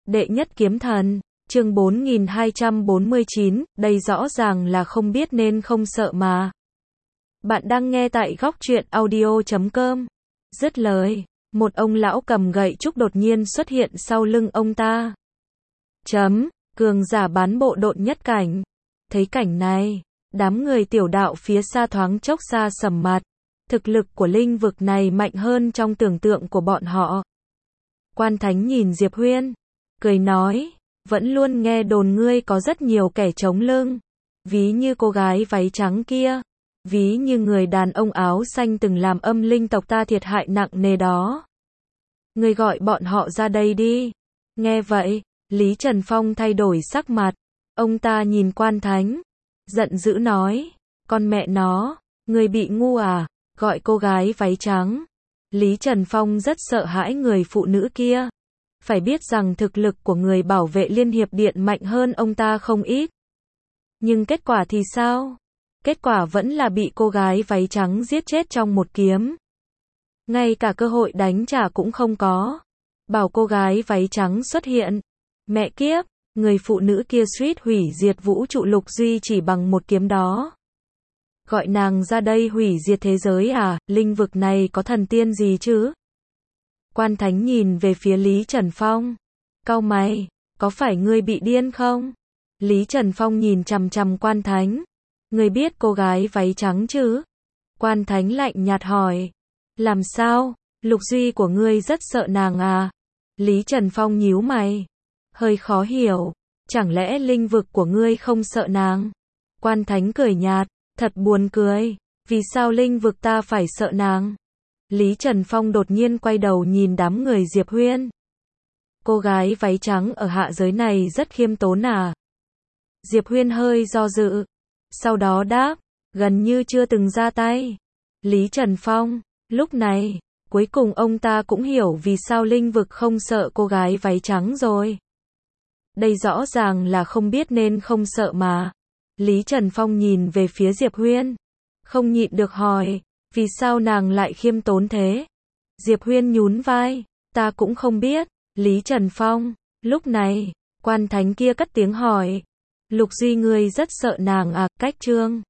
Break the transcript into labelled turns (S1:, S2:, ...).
S1: Đệ nhất kiếm thần, chương 4249, đây rõ ràng là không biết nên không sợ mà. Bạn đang nghe tại góc truyện audio.com. Dứt lời, một ông lão cầm gậy trúc đột nhiên xuất hiện sau lưng ông ta. Cường giả bán bộ độn nhất cảnh. Thấy cảnh này, đám người tiểu đạo phía xa thoáng chốc xa sầm mặt. Thực lực của linh vực này mạnh hơn trong tưởng tượng của bọn họ. Quan Thánh nhìn Diệp Huyên, cười nói, vẫn luôn nghe đồn ngươi có rất nhiều kẻ chống lưng. Ví như cô gái váy trắng kia, ví như người đàn ông áo xanh từng làm âm linh tộc ta thiệt hại nặng nề đó. Ngươi gọi bọn họ ra đây đi. Nghe vậy, Lý Trần Phong thay đổi sắc mặt. Ông ta nhìn Quan Thánh, giận dữ nói, con mẹ nó, ngươi bị ngu à, gọi cô gái váy trắng. Lý Trần Phong rất sợ hãi người phụ nữ kia. Phải biết rằng thực lực của người bảo vệ Liên Hiệp Điện mạnh hơn ông ta không ít. Nhưng kết quả thì sao? Kết quả vẫn là bị cô gái váy trắng giết chết trong một kiếm. Ngay cả cơ hội đánh trả cũng không có. Bảo cô gái váy trắng xuất hiện. Mẹ kiếp, người phụ nữ kia suýt hủy diệt vũ trụ Lục Duy chỉ bằng một kiếm đó. Gọi nàng ra đây hủy diệt thế giới à, linh vực này có thần tiên gì chứ? Quan Thánh nhìn về phía Lý Trần Phong. Cau mày, có phải ngươi bị điên không? Lý Trần Phong nhìn chằm chằm Quan Thánh. Ngươi biết cô gái váy trắng chứ? Quan Thánh lạnh nhạt hỏi. Làm sao? Lục Duy của ngươi rất sợ nàng à? Lý Trần Phong nhíu mày. Hơi khó hiểu. Chẳng lẽ linh vực của ngươi không sợ nàng? Quan Thánh cười nhạt. Thật buồn cười. Vì sao linh vực ta phải sợ nàng? Lý Trần Phong đột nhiên quay đầu nhìn đám người Diệp Huyên. Cô gái váy trắng ở hạ giới này rất khiêm tốn à? Diệp Huyên hơi do dự. Sau đó đáp, gần như chưa từng ra tay. Lý Trần Phong, lúc này, cuối cùng ông ta cũng hiểu vì sao linh vực không sợ cô gái váy trắng rồi. Đây rõ ràng là không biết nên không sợ mà. Lý Trần Phong nhìn về phía Diệp Huyên. Không nhịn được hỏi, vì sao nàng lại khiêm tốn thế? Diệp Huyên nhún vai, ta cũng không biết. Lý Trần Phong, lúc này, Quan Thánh kia cất tiếng hỏi. Lục Duy ngươi rất sợ nàng à, cách chương.